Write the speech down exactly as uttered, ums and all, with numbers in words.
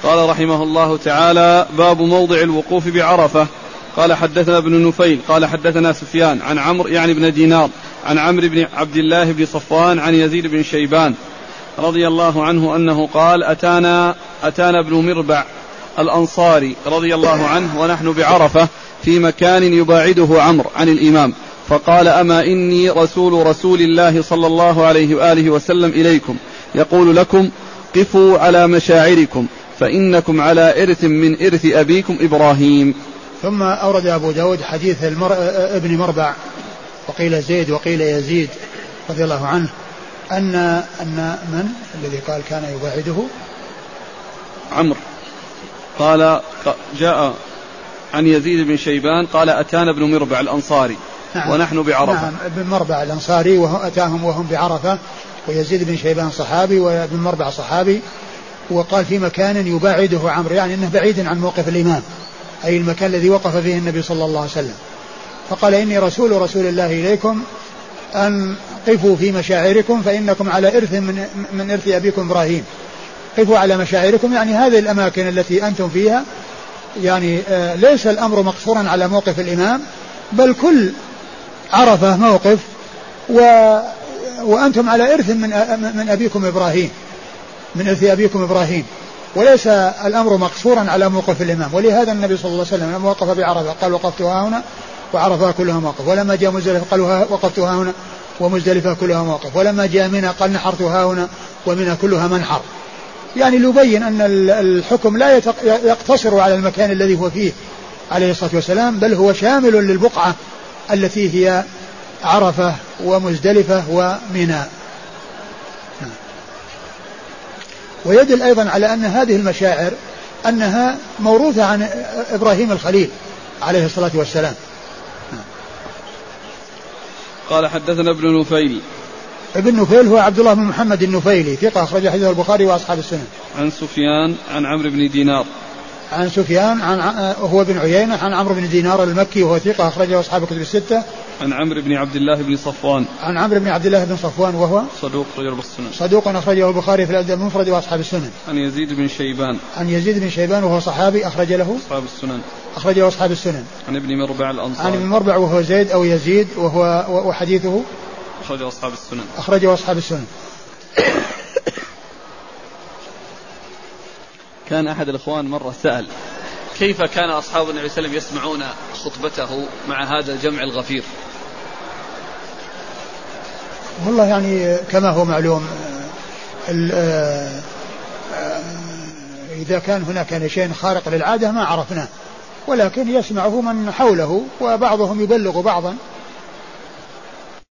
قال رحمه الله تعالى: باب موضع الوقوف بعرفة. قال حدثنا ابن نفيل قال حدثنا سفيان عن عمرو يعني بن دينار عن عمرو بن عبد الله بن صفوان عن يزيد بن شيبان رضي الله عنه أنه قال: أتانا أتانا ابن مربع الأنصاري رضي الله عنه ونحن بعرفة في مكان يباعده عمرو عن الإمام، فقال: أما إني رسول رسول الله صلى الله عليه وآله وسلم إليكم يقول لكم: قفوا على مشاعركم فإنكم على إرث من إرث أبيكم إبراهيم. ثم أورد أبو داود حديث المر... ابن مربع وقيل زيد وقيل يزيد رضي الله عنه أن أن من الذي قال كان يباعده؟ عمرو. قال جاء عن يزيد بن شيبان قال: أتانا ابن مربع الأنصاري نعم ونحن بعرفة. نعم ابن مربع الأنصاري وهو أتاهم وهم بعرفة، ويزيد بن شيبان صحابي وابن مربع صحابي. وقال في مكان يباعده عمرو، يعني أنه بعيد عن موقف الإمام، أي المكان الذي وقف فيه النبي صلى الله عليه وسلم. فقال: إني رسول رسول الله إليكم أن قفوا في مشاعركم فإنكم على إرث من, من إرث أبيكم إبراهيم. قفوا على مشاعركم، يعني هذه الأماكن التي أنتم فيها، يعني آه ليس الأمر مقصورا على موقف الإمام، بل كل عرفة موقف، و وأنتم على إرث من, من أبيكم إبراهيم، من إرث أبيكم إبراهيم، وليس الأمر مقصورا على موقف الإمام. ولهذا النبي صلى الله عليه وسلم لما وقف بعرفة قال: وقفت هنا وعرفة كلها موقف. ولما جاء مزدلفة قال: وقفت هنا ومزدلفة كلها موقف. ولما جاء منى قال: نحرت هنا ومنى كلها منحر. يعني ليبين أن الحكم لا يقتصر على المكان الذي هو فيه عليه الصلاة والسلام، بل هو شامل للبقعة التي هي عرفة ومزدلفة ومنى. ويدل أيضا على أن هذه المشاعر أنها موروثة عن إبراهيم الخليل عليه الصلاة والسلام. قال حدثنا ابن نفيل. ابن نفيل هو عبد الله بن محمد النفيلي، ثقة أخرج حديثه البخاري وأصحاب السنن. عن سفيان عن عمرو بن دينار. عن سفيان عن هو بن عيينة عن عمرو بن دينار المكي وهو ثقة أخرجه أصحاب الكتب الستة. عن عمرو بن عبد الله بن صفوان. عن عمرو بن عبد الله بن صفوان وهو صدوق أخرجه السنن. صدوق أخرجه البخاري في الأدب المفرد وأصحاب السنن. عن يزيد بن شيبان. عن يزيد بن شيبان وهو صحابي أخرج له أصحاب السنن. أخرجه أصحاب السنن. عن ابن مربع الأنصاري. عن ابن مربع وهو زيد أو يزيد وهو وحديثه أخرجه أصحاب السنن. أخرجه أصحاب السنن. كان أحد الإخوان مرة سأل: كيف كان أصحاب النبي صلى الله عليه وسلم يسمعون خطبته مع هذا الجمع الغفير؟ والله يعني كما هو معلوم، إذا كان هناك شيء خارق للعادة ما عرفناه، ولكن يسمعه من حوله وبعضهم يبلغ بعضا